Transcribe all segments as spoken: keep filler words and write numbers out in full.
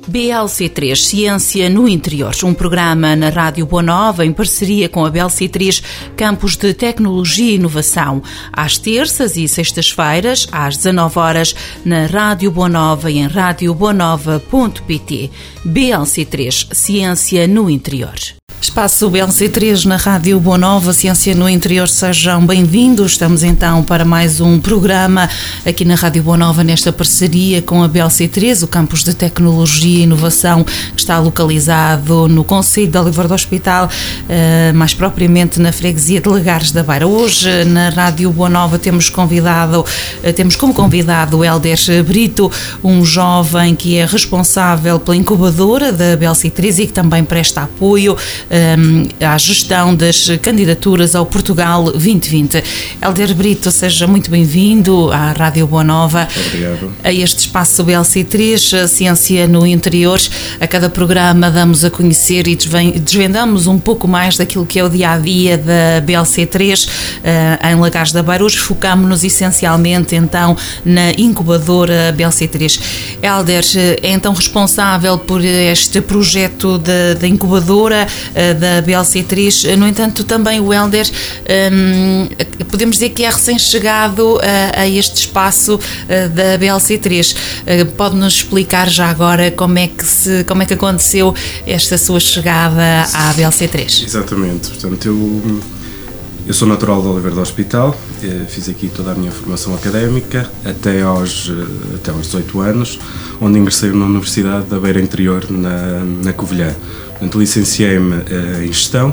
B L C três Ciência no Interior, um programa na Rádio Boa Nova em parceria com a B L C três Campus de Tecnologia e Inovação, às terças e sextas-feiras, às dezanove horas, na Rádio Boa Nova e em rádio boa nova ponto pt. B L C três Ciência no Interior. Espaço B L C três na Rádio Boa Nova, Ciência no Interior, sejam bem-vindos. Estamos então para mais um programa aqui na Rádio Boa Nova, nesta parceria com a B L C três, o Campus de Tecnologia e Inovação, que está localizado no concelho de Oliveira do Hospital, mais propriamente na freguesia de Lagares da Beira. Hoje na Rádio Boa Nova temos convidado, temos como convidado o Hélder Brito, um jovem que é responsável pela incubadora da B L C três e que também presta apoio à gestão das candidaturas ao Portugal vinte vinte. Hélder Brito, seja muito bem-vindo à Rádio Boa Nova. Obrigado. A este espaço B L C três, a Ciência no Interior. A cada programa damos a conhecer e desvendamos um pouco mais daquilo que é o dia-a-dia da B L C três em Lagares da Beira. Hoje focamos-nos essencialmente então na incubadora B L C três. Hélder é então responsável por este projeto da incubadora da B L C três. No entanto, também o Hélder, um, podemos dizer que é recém-chegado a, a este espaço uh, da B L C três. Uh, pode-nos explicar já agora como é, que se, como é que aconteceu esta sua chegada à B L C três? Exatamente. Portanto, eu, eu sou natural de Oliveira do Hospital, fiz aqui toda a minha formação académica até aos, até aos dezoito anos, onde ingressei na Universidade da Beira Interior, na, na Covilhã. Portanto, licenciei-me uh, em Gestão.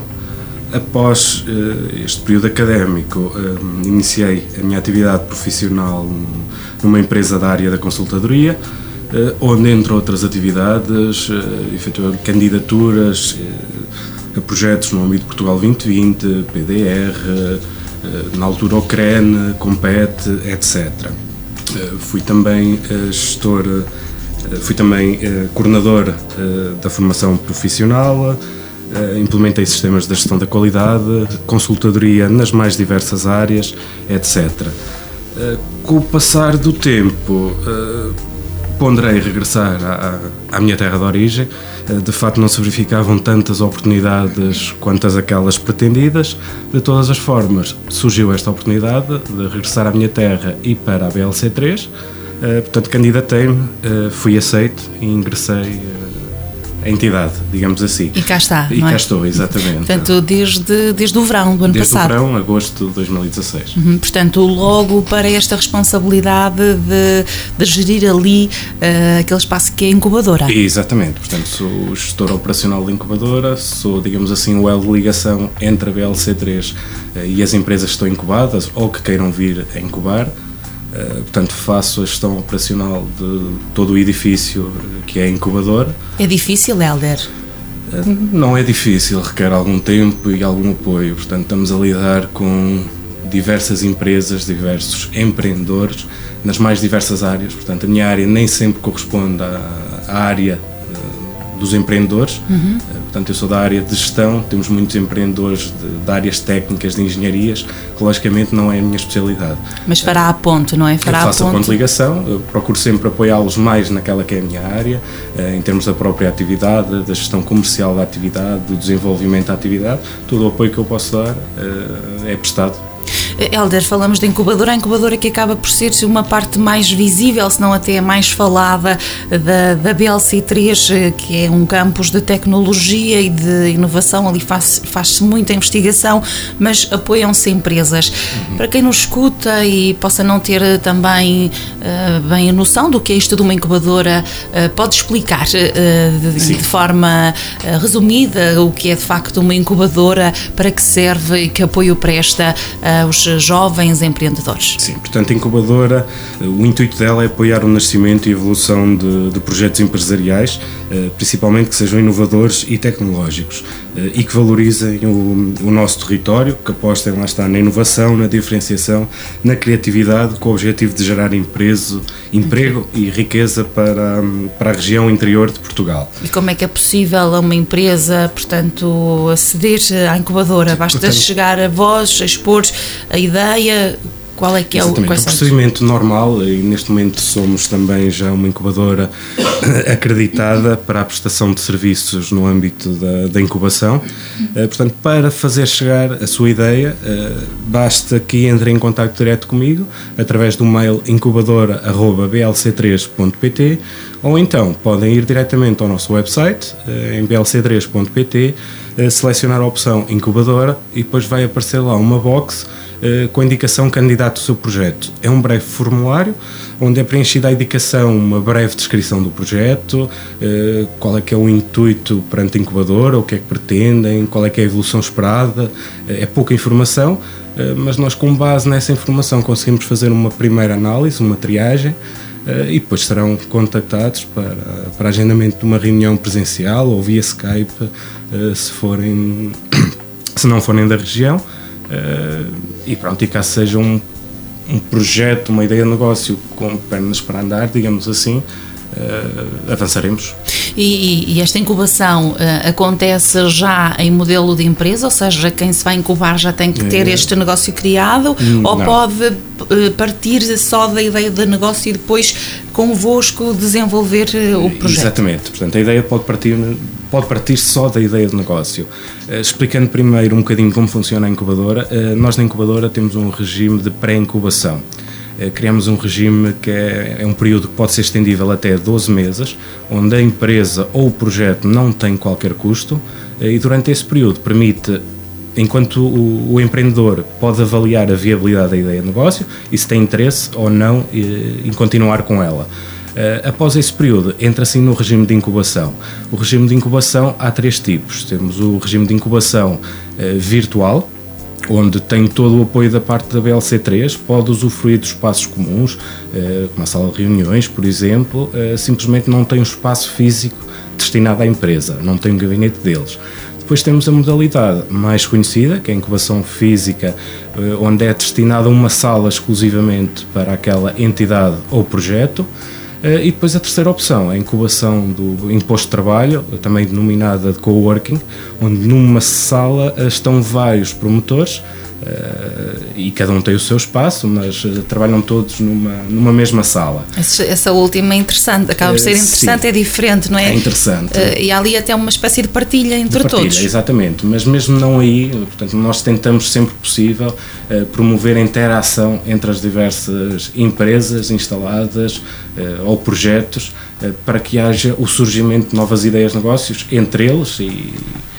Após uh, este período académico, uh, iniciei a minha atividade profissional numa empresa da área da consultadoria, uh, onde, entre outras atividades, uh, efetuei candidaturas uh, a projetos no âmbito de Portugal vinte vinte, P D R, uh, na altura o C R E N, Compete, etcétera. Uh, fui também uh, gestor... Uh, Fui também eh, coordenador eh, da formação profissional, eh, implementei sistemas de gestão da qualidade, consultadoria nas mais diversas áreas, etcétera. Eh, com o passar do tempo, eh, ponderei regressar à, à minha terra de origem. Eh, de facto, não se verificavam tantas oportunidades quanto aquelas pretendidas. De todas as formas, surgiu esta oportunidade de regressar à minha terra e para a B L C três. Uh, portanto, candidatei-me, uh, fui aceito e ingressei uh, a entidade, digamos assim. E cá está, E não cá é? estou, exatamente. Portanto, desde, desde o verão do ano desde passado. Desde o verão, agosto de dois mil e dezasseis. Uhum, portanto, logo para esta responsabilidade de, de gerir ali uh, aquele espaço que é a incubadora. Exatamente. Portanto, sou o gestor operacional da incubadora, sou, digamos assim, o elo de ligação entre a B L C três uh, e as empresas que estão incubadas ou que queiram vir a incubar. Uh, portanto, faço a gestão operacional de todo o edifício que é a incubadora. É difícil, Hélder? Uh, não é difícil, requer algum tempo e algum apoio. Portanto, estamos a lidar com diversas empresas, diversos empreendedores, nas mais diversas áreas. Portanto, a minha área nem sempre corresponde à, à área uh, dos empreendedores. Uhum. Uh, portanto, eu sou da área de gestão, temos muitos empreendedores de, de áreas técnicas, de engenharias, que logicamente não é a minha especialidade. Mas fará a ponte, não é? Fará eu faço a ponte a ponte de ligação, eu procuro sempre apoiá-los mais naquela que é a minha área, em termos da própria atividade, da gestão comercial da atividade, do desenvolvimento da atividade. Todo o apoio que eu posso dar é prestado. Hélder, falamos da incubadora, a incubadora que acaba por ser uma parte mais visível, se não até mais falada da, da B L C três, que é um campus de tecnologia e de inovação. Ali faz, faz-se muita investigação, mas apoiam-se empresas. Uhum. Para quem nos escuta e possa não ter também uh, bem a noção do que é isto de uma incubadora, uh, pode explicar uh, de, de forma uh, resumida o que é de facto uma incubadora, para que serve e que apoio presta aos jovens empreendedores? Sim, portanto, a incubadora, o intuito dela é apoiar o nascimento e evolução de, de projetos empresariais, principalmente que sejam inovadores e tecnológicos, e que valorizem o, o nosso território, que apostem, lá está, na inovação, na diferenciação, na criatividade, com o objetivo de gerar emprego, emprego e riqueza para, para a região interior de Portugal. E como é que é possível a uma empresa, portanto, aceder à incubadora? Basta portanto, chegar a vós, a expor a ideia. Qual é que é Exatamente. o... O procedimento normal, e neste momento somos também já uma incubadora acreditada para a prestação de serviços no âmbito da, da incubação. Uh, portanto, para fazer chegar a sua ideia, uh, basta que entre em contacto direto comigo, através do mail incubadora arroba b l c três ponto p t, ou então podem ir diretamente ao nosso website, uh, em b l c três ponto p t, uh, selecionar a opção incubadora e depois vai aparecer lá uma box uh, com a indicação candidato ao seu projeto. É um breve formulário onde é preenchida a indicação, uma breve descrição do projeto, uh, qual é que é o intuito perante a incubadora, o que é que pretendem, qual é que é a evolução esperada. Uh, é pouca informação, uh, mas nós, com base nessa informação, conseguimos fazer uma primeira análise, uma triagem, uh, e depois serão contactados para, para agendamento de uma reunião presencial ou via Skype, uh, se forem, se não forem da região. Uh, e pronto, e caso seja um, um projeto, uma ideia de negócio com pernas para andar, digamos assim, uh, avançaremos. E, e esta incubação uh, acontece já em modelo de empresa, ou seja, quem se vai incubar já tem que ter este negócio criado, hum, ou não. pode uh, partir só da ideia de negócio e depois convosco desenvolver uh, o projeto? Exatamente, portanto a ideia pode partir, pode partir só da ideia de negócio. Uh, explicando primeiro um bocadinho como funciona a incubadora, uh, nós na incubadora temos um regime de pré-incubação. Criamos um regime que é, é um período que pode ser estendível até doze meses, onde a empresa ou o projeto não tem qualquer custo, e durante esse período permite, enquanto o, o empreendedor pode avaliar a viabilidade da ideia de negócio e se tem interesse ou não em continuar com ela. Após esse período, entra assim no regime de incubação. O regime de incubação há três tipos. Temos o regime de incubação virtual, onde tem todo o apoio da parte da B L C três, pode usufruir dos espaços comuns, como a sala de reuniões, por exemplo, simplesmente não tem um espaço físico destinado à empresa, não tem um gabinete deles. Depois temos a modalidade mais conhecida, que é a incubação física, onde é destinada uma sala exclusivamente para aquela entidade ou projeto. E depois a terceira opção, a incubação do imposto de trabalho, também denominada de coworking, onde numa sala estão vários promotores, uh, e cada um tem o seu espaço, mas uh, trabalham todos numa, numa mesma sala. Essa, essa última é interessante, acaba por ser interessante, uh, é diferente, não é? É interessante. Uh, e há ali até uma espécie de partilha entre de partilha, todos. Exatamente, mas mesmo não aí, portanto, nós tentamos sempre possível uh, promover a interação entre as diversas empresas instaladas uh, ou projetos, uh, para que haja o surgimento de novas ideias de negócios entre eles e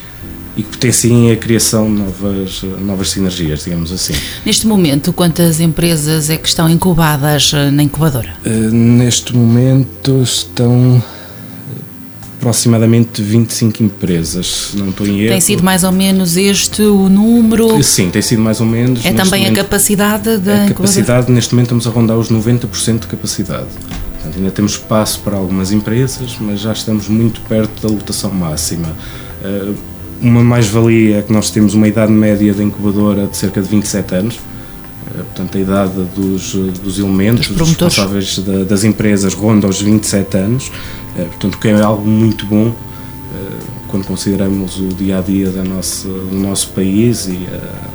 e que potenciem a criação de novas, novas sinergias, digamos assim. Neste momento, quantas empresas é que estão incubadas na incubadora? Uh, neste momento estão aproximadamente vinte e cinco empresas, se não estou em erro. Tem sido mais ou menos este o número? Sim, tem sido mais ou menos. É também momento, a capacidade da a incubadora? capacidade, neste momento estamos a rondar os noventa por cento de capacidade. Portanto, ainda temos espaço para algumas empresas, mas já estamos muito perto da lotação máxima. Uh, Uma mais-valia é que nós temos uma idade média da incubadora de cerca de vinte e sete anos, portanto a idade dos, dos elementos, dos, dos responsáveis da, das empresas ronda aos vinte e sete anos, portanto que é algo muito bom quando consideramos o dia-a-dia da nossa, do nosso país e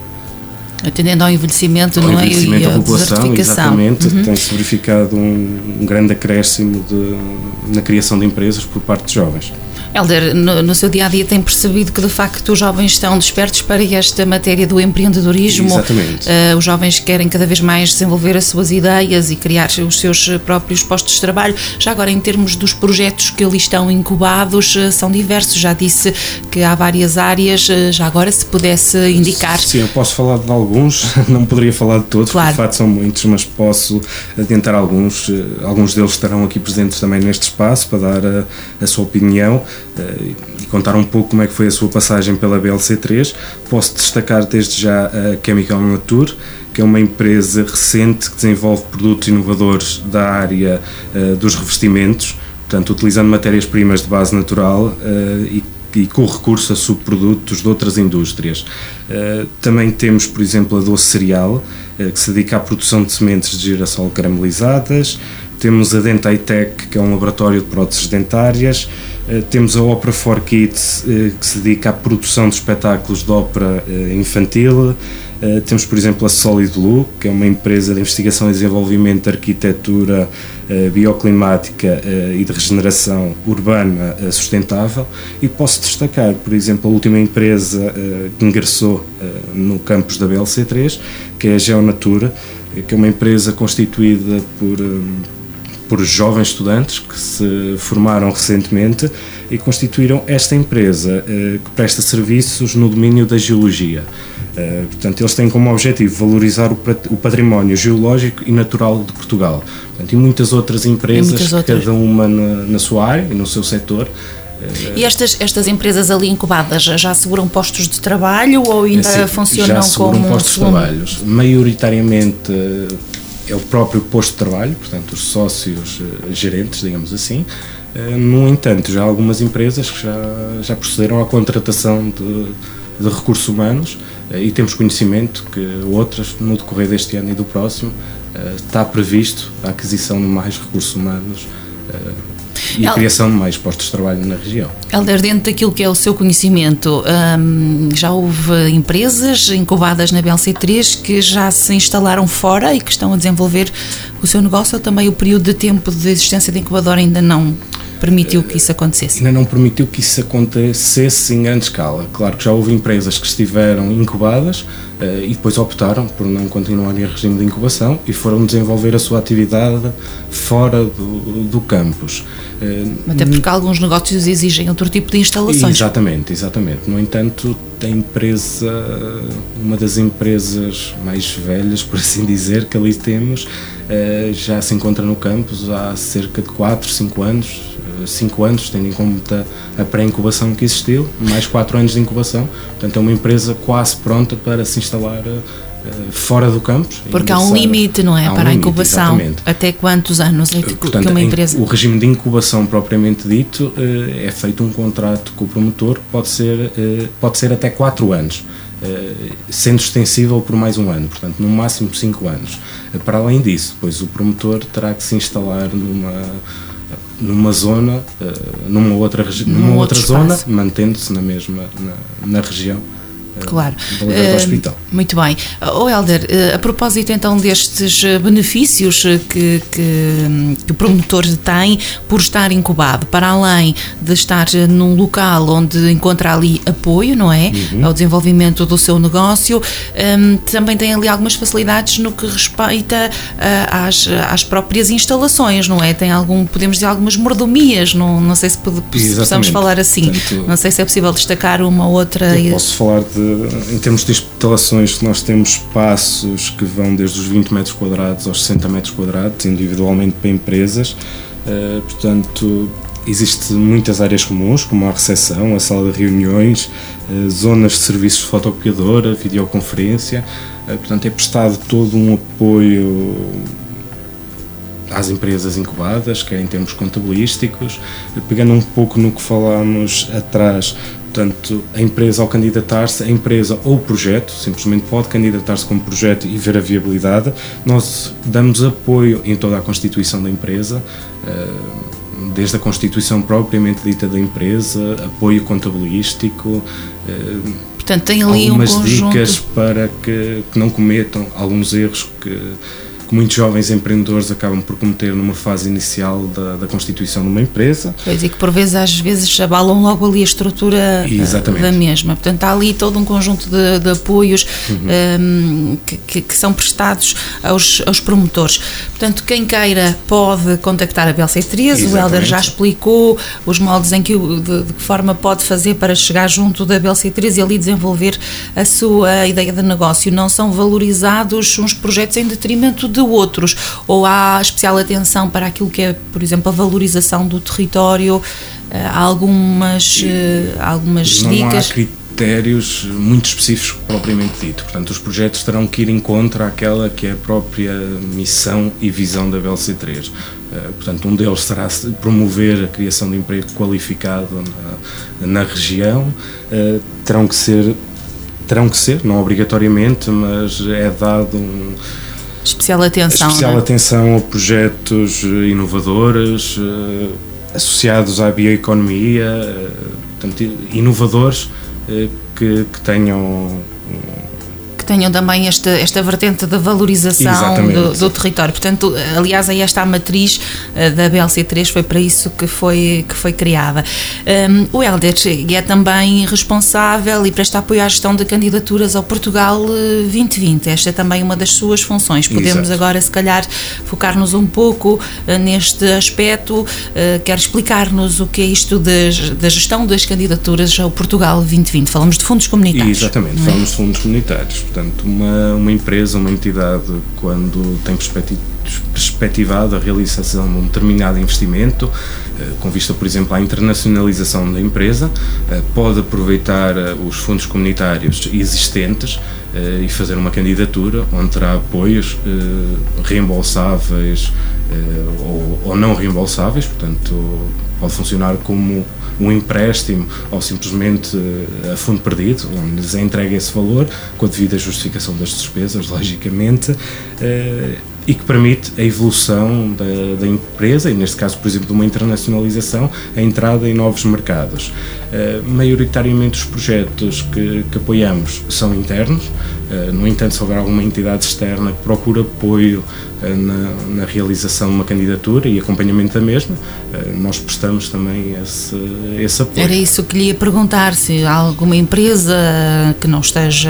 a, atendendo ao envelhecimento, ao não é? Envelhecimento, E a população, exatamente, uhum. Tem-se verificado um, um grande acréscimo de, na criação de empresas por parte de jovens. Hélder, no, no seu dia-a-dia tem percebido que de facto os jovens estão despertos para esta matéria do empreendedorismo? Exatamente. Uh, os jovens querem cada vez mais desenvolver as suas ideias e criar os seus próprios postos de trabalho. Já agora, em termos dos projetos que ali estão incubados, uh, são diversos. Já disse que há várias áreas. Uh, já agora, se pudesse indicar... Sim, eu posso falar de alguns, não poderia falar de todos, claro. Porque de facto são muitos, mas posso adiantar alguns. Uh, alguns deles estarão aqui presentes também neste espaço para dar a, a sua opinião. Uh, e contar um pouco como é que foi a sua passagem pela B L C três. Posso destacar desde já a Chemical Nature, que é uma empresa recente que desenvolve produtos inovadores da área uh, dos revestimentos, portanto utilizando matérias-primas de base natural uh, e, e com recurso a subprodutos de outras indústrias. Uh, também temos, por exemplo, a Doce Cereal, uh, que se dedica à produção de sementes de girassol caramelizadas. Temos a Dentaitec, que é um laboratório de próteses dentárias. Uh, temos a Opera for Kids, uh, que se dedica à produção de espetáculos de ópera uh, infantil. Uh, Uh, temos, por exemplo, a Solid Blue, que é uma empresa de investigação e desenvolvimento de arquitetura uh, bioclimática uh, e de regeneração urbana uh, sustentável, e posso destacar, por exemplo, a última empresa uh, que ingressou uh, no campus da B L C três, que é a Geonatura, que é uma empresa constituída por, um, por jovens estudantes que se formaram recentemente e constituíram esta empresa uh, que presta serviços no domínio da geologia. Uh, portanto, eles têm como objetivo valorizar o, o património geológico e natural de Portugal. Portanto, e muitas outras empresas, muitas outras. cada uma na, na sua área e no seu setor. Uh, e estas, estas empresas ali incubadas já asseguram postos de trabalho ou ainda é, sim, funcionam já asseguram como postos um... de trabalho? Maioritariamente uh, é o próprio posto de trabalho, portanto, os sócios uh, gerentes, digamos assim. Uh, no entanto, já há algumas empresas que já, já procederam à contratação de, de recursos humanos, e temos conhecimento que outras, no decorrer deste ano e do próximo, está previsto a aquisição de mais recursos humanos e a El... criação de mais postos de trabalho na região. Helder, dentro daquilo que é o seu conhecimento, hum, já houve empresas incubadas na B L C três que já se instalaram fora e que estão a desenvolver o seu negócio, ou também o período de tempo de existência de incubadora ainda não permitiu que isso acontecesse? Ainda não permitiu que isso acontecesse em grande escala. Claro que já houve empresas que estiveram incubadas uh, e depois optaram por não continuar em regime de incubação e foram desenvolver a sua atividade fora do, do campus. Uh, Até porque alguns negócios exigem outro tipo de instalações. Exatamente, exatamente. No entanto, a empresa, uma das empresas mais velhas, por assim dizer, que ali temos, uh, já se encontra no campus há cerca de quatro, cinco anos, cinco anos, tendo em conta a pré-incubação que existiu, mais quatro anos de incubação. Portanto, é uma empresa quase pronta para se instalar uh, fora do campus. Porque há um limite, não é, para um a incubação? Exatamente. Até quantos anos é que, Portanto, que uma empresa... O regime de incubação propriamente dito uh, é feito um contrato com o promotor, pode ser, uh, pode ser até quatro anos. Uh, sendo extensível por mais um ano, portanto, no máximo cinco anos. Uh, para além disso, depois o promotor terá que se instalar numa... numa zona, numa outra, regi- numa Num outra outro zona, espaço. mantendo-se na mesma, na, na região. Claro. Do uh, hospital. Muito bem. Oh, Helder, uh, a propósito então destes benefícios que, que, que o promotor tem por estar incubado, para além de estar num local onde encontra ali apoio, não é? Uhum. Ao desenvolvimento do seu negócio, um, também tem ali algumas facilidades no que respeita uh, às, às próprias instalações, não é? Tem algum, podemos dizer, algumas mordomias, não, não sei se possamos falar assim. Portanto, não sei se é possível destacar uma ou outra. Eu posso falar de em termos de instalações, nós temos espaços que vão desde os vinte metros quadrados aos sessenta metros quadrados, individualmente para empresas. Uh, portanto, existem muitas áreas comuns, como a recepção, a sala de reuniões, uh, zonas de serviços de fotocopiadora, videoconferência. Uh, portanto, é prestado todo um apoio às empresas incubadas, quer em termos contabilísticos. Pegando um pouco no que falámos atrás, portanto, a empresa ao candidatar-se, a empresa ou o projeto, simplesmente pode candidatar-se como projeto e ver a viabilidade. Nós damos apoio em toda a constituição da empresa, desde a constituição propriamente dita da empresa, apoio contabilístico, portanto, tem ali algumas um conjunto... dicas para que, que não cometam alguns erros que... que muitos jovens empreendedores acabam por cometer numa fase inicial da, da constituição de uma empresa. Pois, e que por vezes, às vezes, abalam logo ali a estrutura uh, da mesma. Portanto, há ali todo um conjunto de, de apoios uhum. um, que, que, que são prestados aos, aos promotores. Portanto, quem queira pode contactar a B L C três, o Helder já explicou os moldes em que, de, de que forma pode fazer para chegar junto da B L C três e ali desenvolver a sua ideia de negócio. Não são valorizados uns projetos em detrimento de outros, ou há especial atenção para aquilo que é, por exemplo, a valorização do território? Há algumas, algumas não dicas? Há critérios muito específicos propriamente dito, portanto os projetos terão que ir em contra àquela que é a própria missão e visão da B L C três. Portanto, um deles será promover a criação de emprego qualificado na, na região. Terão que ser, terão que ser, não obrigatoriamente, mas é dado um especial atenção, especial não é? atenção a projetos inovadores, uh, associados à bioeconomia, uh, portanto, inovadores uh, que, que tenham... que que tenham também esta, esta vertente da valorização do, do território. Portanto, aliás, aí esta matriz da B L C três foi para isso que foi, que foi criada. Um, o Hélder é também responsável e presta apoio à gestão de candidaturas ao Portugal vinte vinte. Esta é também uma das suas funções. Podemos Exato. Agora, se calhar, focar-nos um pouco uh, neste aspecto. Uh, quer explicar-nos o que é isto de, da gestão das candidaturas ao Portugal vinte vinte? Falamos de fundos comunitários. Exatamente, é? Falamos de fundos comunitários. Portanto, uma, uma empresa, uma entidade, quando tem perspectivado a realização de um determinado investimento, uh, com vista, por exemplo, à internacionalização da empresa, uh, pode aproveitar uh, os fundos comunitários existentes uh, e fazer uma candidatura onde terá apoios uh, reembolsáveis uh, ou, ou não reembolsáveis, portanto, pode funcionar como um empréstimo ou simplesmente uh, a fundo perdido, onde lhes é entregue esse valor com a devida justificação das despesas, logicamente, uh, e que permite a evolução da, da empresa, e neste caso, por exemplo, de uma internacionalização, a entrada em novos mercados. Uh, maioritariamente os projetos que, que apoiamos são internos, uh, no entanto, se houver alguma entidade externa que procura apoio uh, na, na realização de uma candidatura e acompanhamento da mesma, uh, nós prestamos também esse, esse apoio. Era isso que lhe ia perguntar, se há alguma empresa que não esteja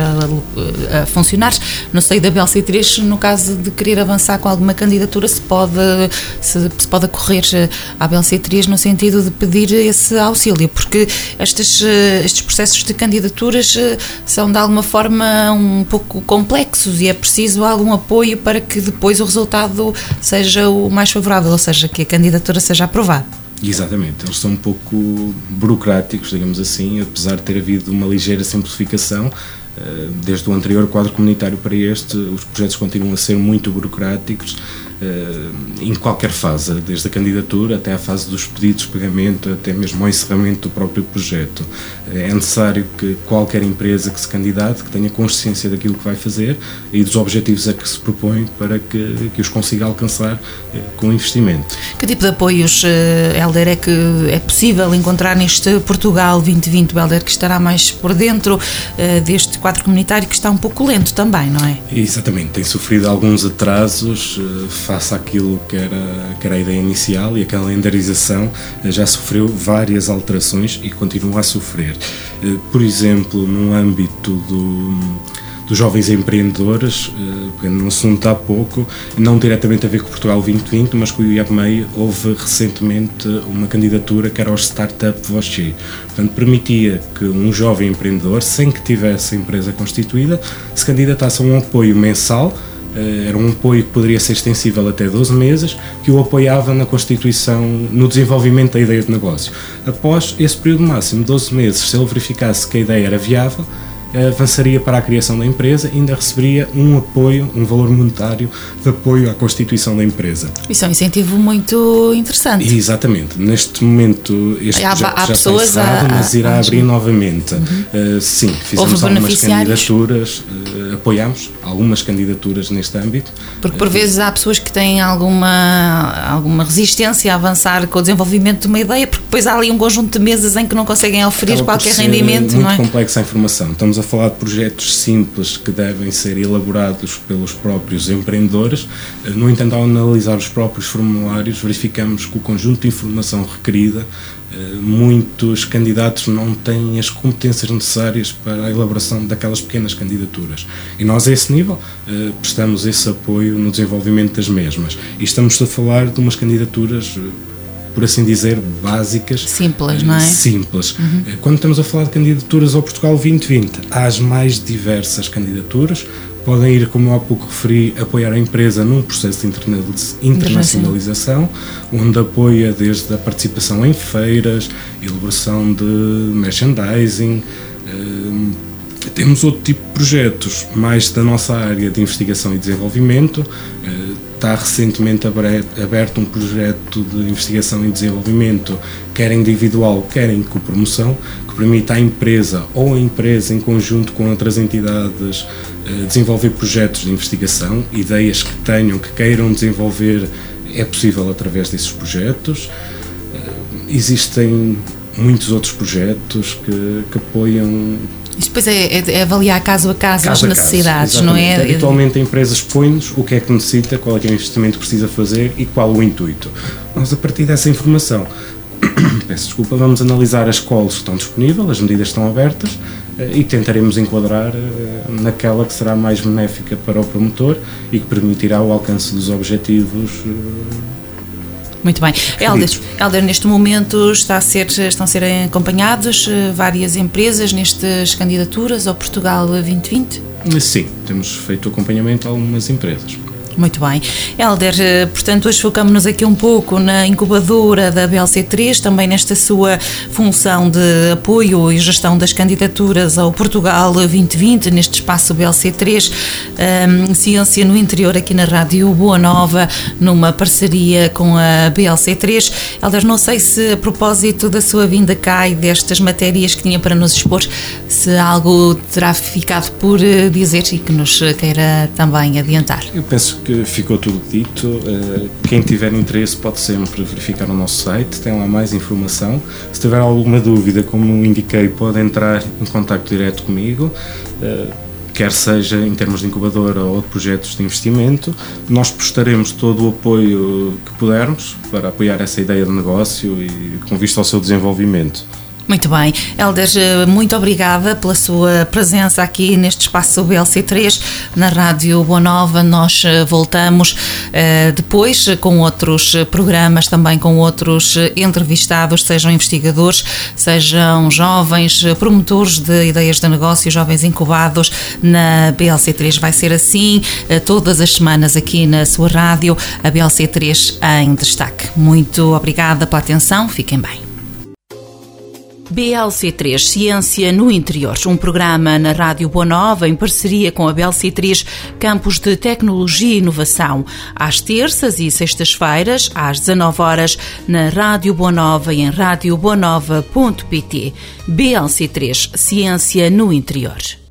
a, a funcionar, no seio da B L C três, no caso de querer avançar com alguma candidatura, se pode, se, se pode acorrer à B L C três no sentido de pedir esse auxílio, porque estes, estes processos de candidaturas são de alguma forma um pouco complexos e é preciso algum apoio para que depois o resultado seja o mais favorável, ou seja, que a candidatura seja aprovada. Exatamente, eles são um pouco burocráticos, digamos assim, apesar de ter havido uma ligeira simplificação. Desde o anterior quadro comunitário para este, os projetos continuam a ser muito burocráticos em qualquer fase, desde a candidatura até à fase dos pedidos de pagamento, até mesmo ao encerramento do próprio projeto. É necessário que qualquer empresa que se candidate, que tenha consciência daquilo que vai fazer e dos objetivos a que se propõe para que, que os consiga alcançar com investimento. Que tipo de apoios, Hélder, é que é possível encontrar neste Portugal vinte vinte? O Hélder que estará mais por dentro deste quadro comunitário, que está um pouco lento também, não é? Exatamente, tem sofrido alguns atrasos face àquilo que era, que era a ideia inicial, e a calendarização já sofreu várias alterações e continua a sofrer. Por exemplo, no âmbito do, dos jovens empreendedores, pegando no assunto há pouco, não diretamente a ver com Portugal vinte vinte, mas com o I A P M E I houve recentemente uma candidatura que era o Startup Voce. Portanto, permitia que um jovem empreendedor, sem que tivesse a empresa constituída, se candidatasse a um apoio mensal. Era um apoio que poderia ser extensível até doze meses, que o apoiava na constituição, no desenvolvimento da ideia de negócio. Após esse período máximo de doze meses, se ele verificasse que a ideia era viável, avançaria para a criação da empresa e ainda receberia um apoio, um valor monetário de apoio à constituição da empresa. Isso é um incentivo muito interessante. E, exatamente. Neste momento este há, projeto há já está encerrado, há, mas irá há, abrir novamente. Uhum. Uh, sim, fizemos algumas candidaturas, uh, apoiámos algumas candidaturas neste âmbito. Porque por uh, vezes há pessoas que têm alguma, alguma resistência a avançar com o desenvolvimento de uma ideia, porque depois há ali um conjunto de meses em que não conseguem oferir qualquer rendimento. Muito não é? complexa a informação. Estamos a falar de projetos simples que devem ser elaborados pelos próprios empreendedores. No entanto, ao analisar os próprios formulários, verificamos que o conjunto de informação requerida, muitos candidatos não têm as competências necessárias para a elaboração daquelas pequenas candidaturas. E nós, a esse nível, prestamos esse apoio no desenvolvimento das mesmas. E estamos a falar de umas candidaturas, por assim dizer, básicas. Simples, não é? Simples. Uhum. Quando estamos a falar de candidaturas ao Portugal vinte vinte, há as mais diversas candidaturas. Podem ir, como eu há pouco referi, apoiar a empresa num processo de internacionalização, onde apoia desde a participação em feiras, elaboração de merchandising. Uh, temos outro tipo de projetos, mais da nossa área de investigação e desenvolvimento. Uh, está recentemente aberto um projeto de investigação e desenvolvimento, quer individual, quer em copromoção, que permite à empresa ou a empresa em conjunto com outras entidades desenvolver projetos de investigação, ideias que tenham, que queiram desenvolver, é possível através desses projetos. Existem muitos outros projetos que, que apoiam. Isto depois é, é, é avaliar caso a caso, caso as necessidades, caso, não é? Habitualmente a empresa expõe-nos o que é que necessita, qual é, que é o investimento que precisa fazer e qual o intuito. Nós, a partir dessa informação, peço desculpa, vamos analisar as calls que estão disponíveis, as medidas que estão abertas e tentaremos enquadrar naquela que será mais benéfica para o promotor e que permitirá o alcance dos objetivos. Muito bem. Hélder, Hélder, neste momento está a ser, estão a ser acompanhados várias empresas nestas candidaturas ao Portugal vinte vinte? Sim, temos feito acompanhamento a algumas empresas. Muito bem. Hélder, portanto, hoje focamos-nos aqui um pouco na incubadora da B L C três, também nesta sua função de apoio e gestão das candidaturas ao Portugal vinte vinte, neste espaço B L C três, um, Ciência no Interior, aqui na Rádio Boa Nova, numa parceria com a B L C três. Hélder, não sei se a propósito da sua vinda cá e destas matérias que tinha para nos expor, se algo terá ficado por dizer e que nos queira também adiantar. Eu penso que ficou tudo dito. Quem tiver interesse pode sempre verificar o nosso site, tem lá mais informação. Se tiver alguma dúvida, como indiquei, pode entrar em contacto direto comigo, quer seja em termos de incubadora ou de projetos de investimento. Nós prestaremos todo o apoio que pudermos para apoiar essa ideia de negócio e com vista ao seu desenvolvimento. Muito bem. Hélder, muito obrigada pela sua presença aqui neste espaço B L C três, na Rádio Boa Nova. Nós voltamos uh, depois com outros programas, também com outros entrevistados, sejam investigadores, sejam jovens promotores de ideias de negócio, jovens incubados na B L C três. Vai ser assim uh, todas as semanas aqui na sua rádio, a B L C três em destaque. Muito obrigada pela atenção, fiquem bem. B L C três Ciência no Interior, um programa na Rádio Boa Nova em parceria com a B L C três Campos de Tecnologia e Inovação, às terças e sextas-feiras, às dezanove horas, na Rádio Boa Nova e em rádio boa nova ponto pt. B L C três Ciência no Interior.